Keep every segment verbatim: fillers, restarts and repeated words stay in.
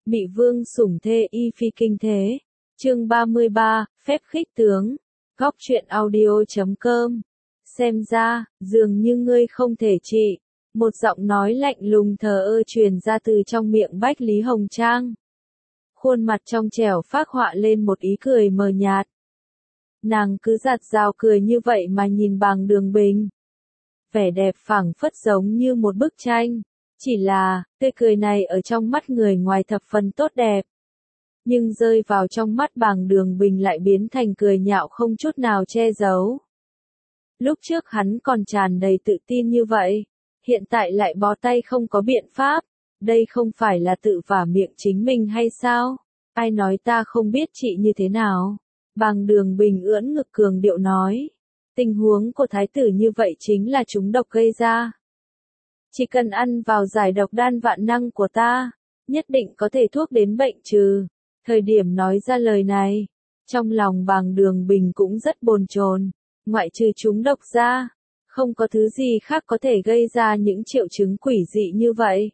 Mị vương sủng thê y phi kinh thế. Chương ba mươi ba, phép khích tướng. Góc truyện audio chấm com. Xem ra, dường như ngươi không thể trị. Một giọng nói lạnh lùng thờ ơ truyền ra từ trong miệng Bách Lý Hồng Trang. Khuôn mặt trong trẻo phác họa lên một ý cười mờ nhạt. Nàng cứ giạt rào cười như vậy mà nhìn Bàng Đường Bình. Vẻ đẹp phảng phất giống như một bức tranh. Chỉ là, tươi cười này ở trong mắt người ngoài thập phần tốt đẹp. Nhưng rơi vào trong mắt Bàng Đường Bình lại biến thành cười nhạo không chút nào che giấu. Lúc trước hắn còn tràn đầy tự tin như vậy. Hiện tại lại bó tay không có biện pháp. Đây không phải là tự vả miệng chính mình hay sao? Ai nói ta không biết trị như thế nào? Bàng Đường Bình ưỡn ngực cường điệu nói. Tình huống của thái tử như vậy chính là chúng độc gây ra. Chỉ cần ăn vào giải độc đan vạn năng của ta, nhất định có thể thuốc đến bệnh trừ. Thời điểm nói ra lời này, trong lòng Bàng Đường Bình cũng rất bồn chồn, ngoại trừ chúng độc ra, không có thứ gì khác có thể gây ra những triệu chứng quỷ dị như vậy.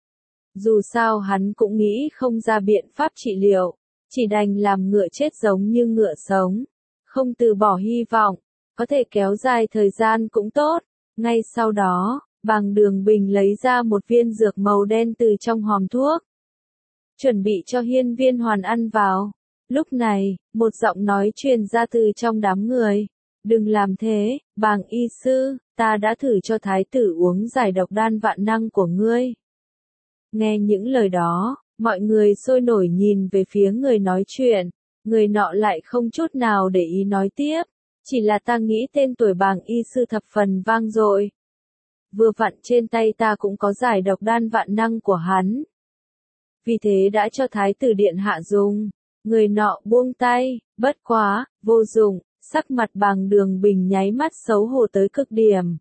Dù sao hắn cũng nghĩ không ra biện pháp trị liệu, chỉ đành làm ngựa chết giống như ngựa sống, không từ bỏ hy vọng, có thể kéo dài thời gian cũng tốt. Ngay sau đó, Bàng Đường Bình lấy ra một viên dược màu đen từ trong hòm thuốc. Chuẩn bị cho Hiên Viên Hoàn ăn vào. Lúc này, một giọng nói truyền ra từ trong đám người. Đừng làm thế, Bàng y sư, ta đã thử cho thái tử uống giải độc đan vạn năng của ngươi. Nghe những lời đó, mọi người sôi nổi nhìn về phía người nói chuyện. Người nọ lại không chút nào để ý nói tiếp. Chỉ là ta nghĩ tên tuổi Bàng y sư thập phần vang dội. Vừa vặn trên tay ta cũng có giải độc đan vạn năng của hắn. Vì thế đã cho thái tử điện hạ dùng. Người nọ buông tay, bất quá, vô dụng, sắc mặt Bàng Đường Bình nháy mắt xấu hổ tới cực điểm.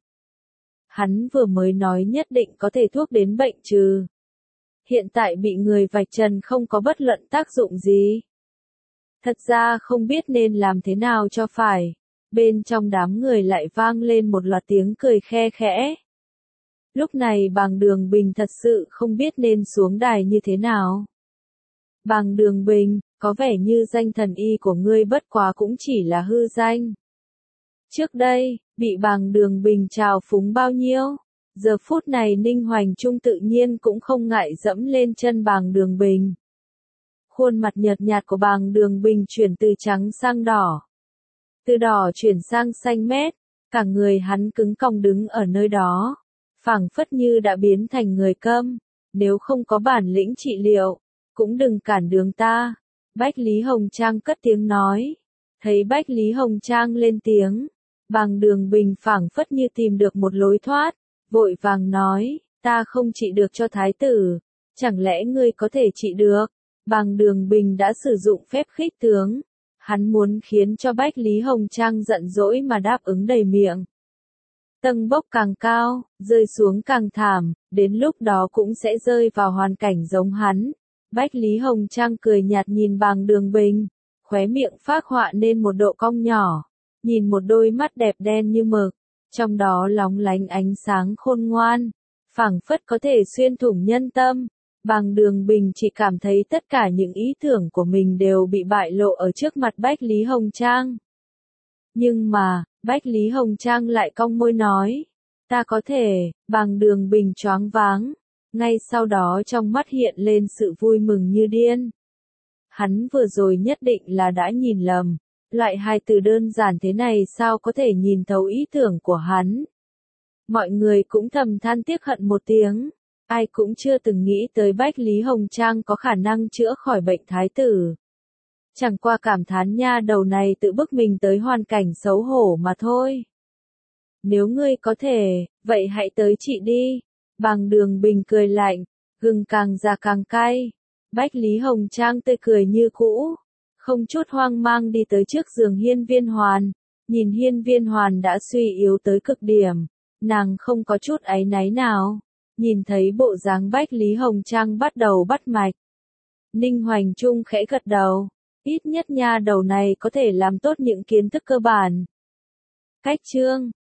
Hắn vừa mới nói nhất định có thể thuốc đến bệnh trừ. Hiện tại bị người vạch trần không có bất luận tác dụng gì. Thật ra không biết nên làm thế nào cho phải. Bên trong đám người lại vang lên một loạt tiếng cười khe khẽ. Lúc này Bàng Đường Bình thật sự không biết nên xuống đài như thế nào. Bàng Đường Bình, có vẻ như danh thần y của ngươi bất quá cũng chỉ là hư danh. Trước đây, bị Bàng Đường Bình trào phúng bao nhiêu, giờ phút này Ninh Hoành Trung tự nhiên cũng không ngại dẫm lên chân Bàng Đường Bình. Khuôn mặt nhợt nhạt của Bàng Đường Bình chuyển từ trắng sang đỏ. Từ đỏ chuyển sang xanh mét, cả người hắn cứng còng đứng ở nơi đó. Phảng phất như đã biến thành người câm, nếu không có bản lĩnh trị liệu, cũng đừng cản đường ta. Bách Lý Hồng Trang cất tiếng nói. Thấy Bách Lý Hồng Trang lên tiếng, Bàng Đường Bình phảng phất như tìm được một lối thoát, vội vàng nói, ta không trị được cho thái tử, chẳng lẽ ngươi có thể trị được? Bàng Đường Bình đã sử dụng phép khích tướng, hắn muốn khiến cho Bách Lý Hồng Trang giận dỗi mà đáp ứng đầy miệng. Tầng bốc càng cao, rơi xuống càng thảm, đến lúc đó cũng sẽ rơi vào hoàn cảnh giống hắn. Bách Lý Hồng Trang cười nhạt nhìn Bàng Đường Bình, khóe miệng phác họa nên một độ cong nhỏ, nhìn một đôi mắt đẹp đen như mực, trong đó lóng lánh ánh sáng khôn ngoan, phảng phất có thể xuyên thủng nhân tâm. Bàng Đường Bình chỉ cảm thấy tất cả những ý tưởng của mình đều bị bại lộ ở trước mặt Bách Lý Hồng Trang. Nhưng mà, Bách Lý Hồng Trang lại cong môi nói, ta có thể. Bàng Đường Bình choáng váng, ngay sau đó trong mắt hiện lên sự vui mừng như điên. Hắn vừa rồi nhất định là đã nhìn lầm, loại hai từ đơn giản thế này sao có thể nhìn thấu ý tưởng của hắn. Mọi người cũng thầm than tiếc hận một tiếng, ai cũng chưa từng nghĩ tới Bách Lý Hồng Trang có khả năng chữa khỏi bệnh thái tử. Chẳng qua cảm thán nha đầu này tự bức mình tới hoàn cảnh xấu hổ mà thôi. Nếu ngươi có thể, vậy hãy tới trị đi. Bàng Đường Bình cười lạnh, gừng càng già càng cay. Bách Lý Hồng Trang tươi cười như cũ, không chút hoang mang đi tới trước giường Hiên Viên Hoàn. Nhìn Hiên Viên Hoàn đã suy yếu tới cực điểm, nàng không có chút áy náy nào. Nhìn thấy bộ dáng Bách Lý Hồng Trang bắt đầu bắt mạch. Ninh Hoành Trung khẽ gật đầu. Ít nhất nha đầu này có thể làm tốt những kiến thức cơ bản. Cách chương